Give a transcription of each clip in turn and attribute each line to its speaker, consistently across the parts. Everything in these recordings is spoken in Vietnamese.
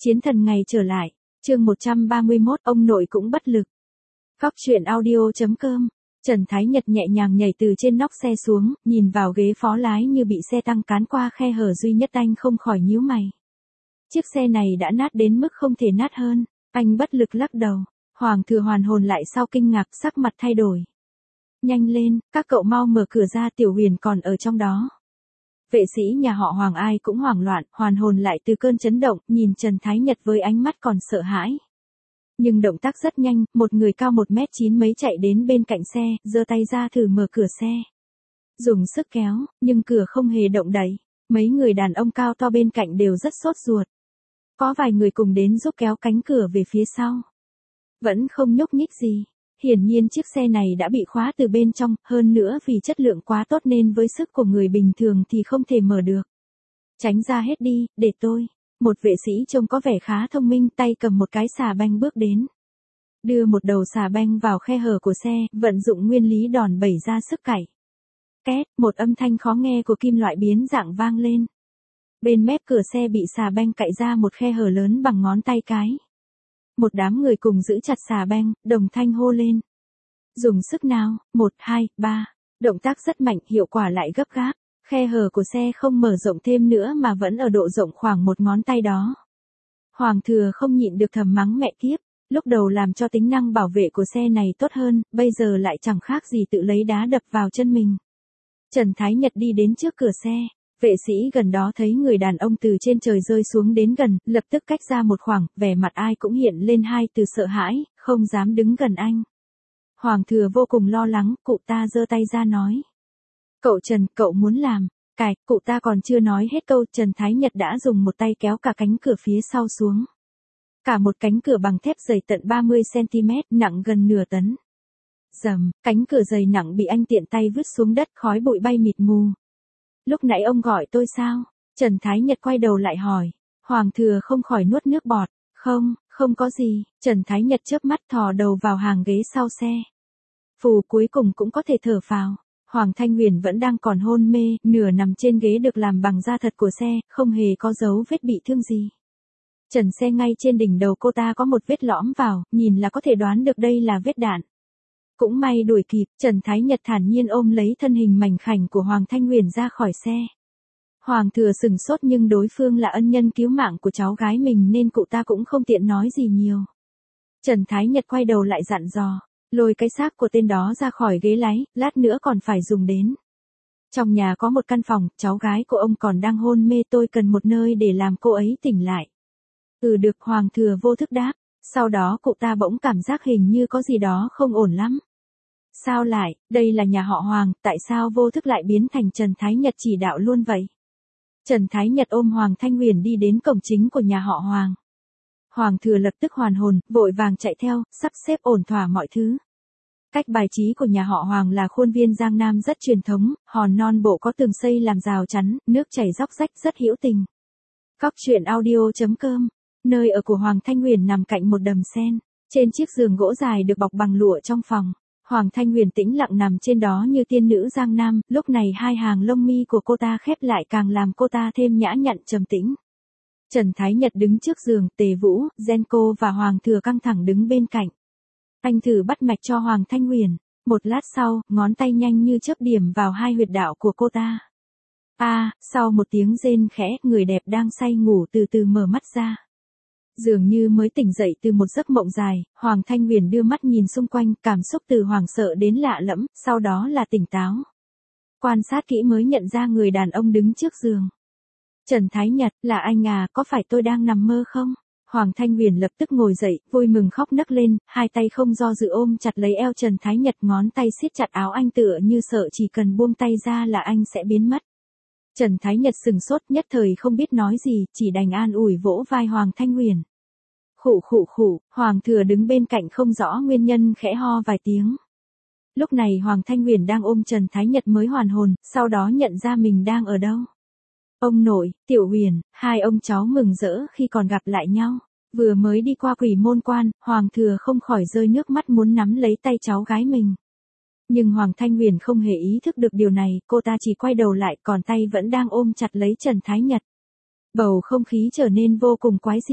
Speaker 1: Chiến thần ngày trở lại, chương 131 ông nội cũng bất lực. Góc truyện audio.com. Trần Thái Nhật nhẹ nhàng nhảy từ trên nóc xe xuống, nhìn vào ghế phó lái như bị xe tăng cán qua khe hở duy nhất, anh không khỏi nhíu mày. Chiếc xe này đã nát đến mức không thể nát hơn, anh bất lực lắc đầu. Hoàng Thừa hoàn hồn lại sau kinh ngạc, sắc mặt thay đổi. Nhanh lên, các cậu mau mở cửa ra, Tiểu Huyền còn ở trong đó. Vệ sĩ nhà họ Hoàng ai cũng hoảng loạn, hoàn hồn lại từ cơn chấn động, nhìn Trần Thái Nhật với ánh mắt còn sợ hãi. Nhưng động tác rất nhanh, một người cao 1m9 mấy chạy đến bên cạnh xe, giơ tay ra thử mở cửa xe. Dùng sức kéo, nhưng cửa không hề động đậy. Mấy người đàn ông cao to bên cạnh đều rất sốt ruột. Có vài người cùng đến giúp kéo cánh cửa về phía sau. Vẫn không nhúc nhích gì. Hiển nhiên chiếc xe này đã bị khóa từ bên trong, hơn nữa vì chất lượng quá tốt nên với sức của người bình thường thì không thể mở được. Tránh ra hết đi, để tôi. Một vệ sĩ trông có vẻ khá thông minh, tay cầm một cái xà beng bước đến. Đưa một đầu xà beng vào khe hở của xe, vận dụng nguyên lý đòn bẩy ra sức cày. Két, một âm thanh khó nghe của kim loại biến dạng vang lên. Bên mép cửa xe bị xà beng cạy ra một khe hở lớn bằng ngón tay cái. Một đám người cùng giữ chặt xà beng, đồng thanh hô lên. Dùng sức nào, 1, 2, 3. Động tác rất mạnh, hiệu quả lại gấp gáp. Khe hở của xe không mở rộng thêm nữa mà vẫn ở độ rộng khoảng một ngón tay đó. Hoàng Thừa không nhịn được thầm mắng mẹ kiếp. Lúc đầu làm cho tính năng bảo vệ của xe này tốt hơn, bây giờ lại chẳng khác gì tự lấy đá đập vào chân mình. Trần Thái Nhật đi đến trước cửa xe. Vệ sĩ gần đó thấy người đàn ông từ trên trời rơi xuống đến gần, lập tức cách ra một khoảng, vẻ mặt ai cũng hiện lên hai từ sợ hãi, không dám đứng gần anh. Hoàng Thừa vô cùng lo lắng, cụ ta giơ tay ra nói. Cậu Trần, cậu muốn làm, cài, cụ ta còn chưa nói hết câu, Trần Thái Nhật đã dùng một tay kéo cả cánh cửa phía sau xuống. Cả một cánh cửa bằng thép dày tận 30cm, nặng gần nửa tấn. Dầm, cánh cửa dày nặng bị anh tiện tay vứt xuống đất, khói bụi bay mịt mù. Lúc nãy ông gọi tôi sao? Trần Thái Nhật quay đầu lại hỏi. Hoàng Thừa không khỏi nuốt nước bọt. Không có gì. Trần Thái Nhật chớp mắt thò đầu vào hàng ghế sau xe. Phù cuối cùng cũng có thể thở phào. Hoàng Thanh Huyền vẫn đang còn hôn mê, nửa nằm trên ghế được làm bằng da thật của xe, không hề có dấu vết bị thương gì. Trần xe ngay trên đỉnh đầu cô ta có một vết lõm vào, nhìn là có thể đoán được đây là vết đạn. Cũng may đuổi kịp, Trần Thái Nhật thản nhiên ôm lấy thân hình mảnh khảnh của Hoàng Thanh Huyền ra khỏi xe. Hoàng Thừa sừng sốt nhưng đối phương là ân nhân cứu mạng của cháu gái mình nên cụ ta cũng không tiện nói gì nhiều. Trần Thái Nhật quay đầu lại dặn dò, lôi cái xác của tên đó ra khỏi ghế lái, lát nữa còn phải dùng đến. Trong nhà có một căn phòng, cháu gái của ông còn đang hôn mê, tôi cần một nơi để làm cô ấy tỉnh lại. Được, Hoàng Thừa vô thức đáp, sau đó cụ ta bỗng cảm giác hình như có gì đó không ổn lắm. Sao lại, đây là nhà họ Hoàng, tại sao vô thức lại biến thành Trần Thái Nhật chỉ đạo luôn vậy? Trần Thái Nhật ôm Hoàng Thanh Huyền đi đến cổng chính của nhà họ Hoàng. Hoàng Thừa lập tức hoàn hồn, vội vàng chạy theo, sắp xếp ổn thỏa mọi thứ. Cách bài trí của nhà họ Hoàng là khuôn viên Giang Nam rất truyền thống, hòn non bộ có tường xây làm rào chắn, nước chảy róc rách rất hữu tình. Góc truyện audio.com. Nơi ở của Hoàng Thanh Huyền nằm cạnh một đầm sen. Trên chiếc giường gỗ dài được bọc bằng lụa trong phòng. Hoàng Thanh Huyền tĩnh lặng nằm trên đó như tiên nữ Giang Nam, lúc này hai hàng lông mi của cô ta khép lại càng làm cô ta thêm nhã nhặn trầm tĩnh. Trần Thái Nhật đứng trước giường, Tề Vũ, Genco và Hoàng Thừa căng thẳng đứng bên cạnh. Anh thử bắt mạch cho Hoàng Thanh Huyền. Một lát sau, ngón tay nhanh như chớp điểm vào hai huyệt đạo của cô ta. Sau một tiếng rên khẽ, người đẹp đang say ngủ từ từ mở mắt ra. Dường như mới tỉnh dậy từ một giấc mộng dài, Hoàng Thanh Huyền đưa mắt nhìn xung quanh, cảm xúc từ hoảng sợ đến lạ lẫm, sau đó là tỉnh táo. Quan sát kỹ mới nhận ra người đàn ông đứng trước giường. Trần Thái Nhật, là anh à, có phải tôi đang nằm mơ không? Hoàng Thanh Huyền lập tức ngồi dậy, vui mừng khóc nấc lên, hai tay không do dự ôm chặt lấy eo Trần Thái Nhật, ngón tay siết chặt áo anh tựa như sợ chỉ cần buông tay ra là anh sẽ biến mất. Trần Thái Nhật sừng sốt, nhất thời không biết nói gì, chỉ đành an ủi vỗ vai Hoàng Thanh Huyền. Khụ, Hoàng Thừa đứng bên cạnh không rõ nguyên nhân khẽ ho vài tiếng. Lúc này Hoàng Thanh Huyền đang ôm Trần Thái Nhật mới hoàn hồn, sau đó nhận ra mình đang ở đâu. Ông nội, Tiểu Huyền, hai ông cháu mừng rỡ khi còn gặp lại nhau. Vừa mới đi qua Quỷ Môn Quan, Hoàng Thừa không khỏi rơi nước mắt muốn nắm lấy tay cháu gái mình. Nhưng Hoàng Thanh Huyền không hề ý thức được điều này, cô ta chỉ quay đầu lại còn tay vẫn đang ôm chặt lấy Trần Thái Nhật. Bầu không khí trở nên vô cùng quái dị.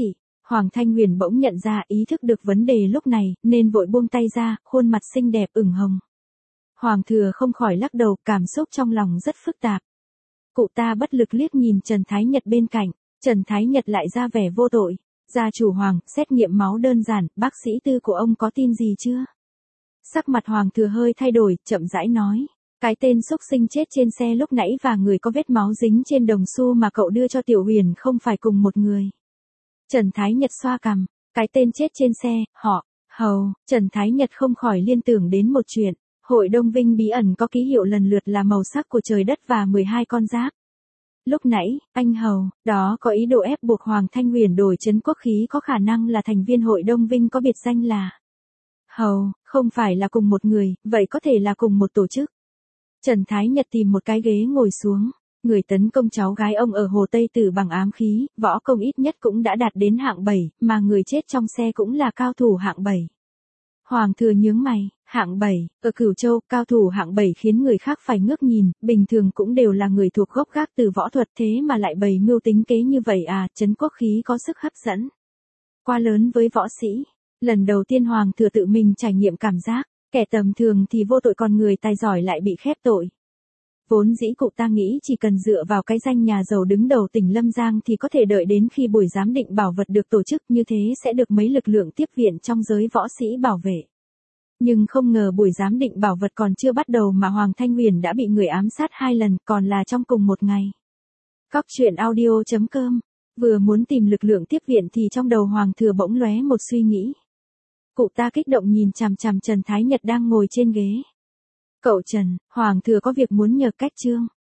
Speaker 1: Hoàng Thanh Huyền bỗng nhận ra ý thức được vấn đề lúc này, nên vội buông tay ra, khuôn mặt xinh đẹp ửng hồng. Hoàng thừa không khỏi lắc đầu, cảm xúc trong lòng rất phức tạp. Cụ ta bất lực liếc nhìn Trần Thái Nhật bên cạnh, Trần Thái Nhật lại ra vẻ vô tội. Gia chủ Hoàng, xét nghiệm máu đơn giản, bác sĩ Tư của ông có tin gì chưa? Sắc mặt Hoàng thừa hơi thay đổi, chậm rãi nói. Cái tên xúc sinh chết trên xe lúc nãy và người có vết máu dính trên đồng xu mà cậu đưa cho Tiểu Huyền không phải cùng một người. Trần Thái Nhật xoa cằm, cái tên chết trên xe, họ, Hầu, Trần Thái Nhật không khỏi liên tưởng đến một chuyện. Hội Đông Vinh bí ẩn có ký hiệu lần lượt là màu sắc của trời đất và 12 con giáp. Lúc nãy, anh Hầu, đó có ý đồ ép buộc Hoàng Thanh Huyền đổi trấn quốc khí có khả năng là thành viên Hội Đông Vinh có biệt danh là Hầu, không phải là cùng một người, vậy có thể là cùng một tổ chức. Trần Thái Nhật tìm một cái ghế ngồi xuống. Người tấn công cháu gái ông ở Hồ Tây Tử bằng ám khí, võ công ít nhất cũng đã đạt đến hạng 7, mà người chết trong xe cũng là cao thủ hạng 7. Hoàng thừa nhướng mày, hạng 7, ở Cửu Châu, cao thủ hạng 7 khiến người khác phải ngước nhìn, bình thường cũng đều là người thuộc gốc gác từ võ thuật thế mà lại bày mưu tính kế như vậy à, trấn quốc khí có sức hấp dẫn. Quá lớn với võ sĩ, lần đầu tiên Hoàng thừa tự mình trải nghiệm cảm giác, kẻ tầm thường thì vô tội còn người tài giỏi lại bị khép tội. Vốn dĩ cụ ta nghĩ chỉ cần dựa vào cái danh nhà giàu đứng đầu tỉnh Lâm Giang thì có thể đợi đến khi buổi giám định bảo vật được tổ chức như thế sẽ được mấy lực lượng tiếp viện trong giới võ sĩ bảo vệ. Nhưng không ngờ buổi giám định bảo vật còn chưa bắt đầu mà Hoàng Thanh Huyền đã bị người ám sát 2 lần còn là trong cùng một ngày. Cóc truyện audio.com. Vừa muốn tìm lực lượng tiếp viện thì trong đầu Hoàng thừa bỗng lóe một suy nghĩ. Cụ ta kích động nhìn chằm chằm Trần Thái Nhật đang ngồi trên ghế. Cậu Trần, Hoàng thừa có việc muốn nhờ cách Trương.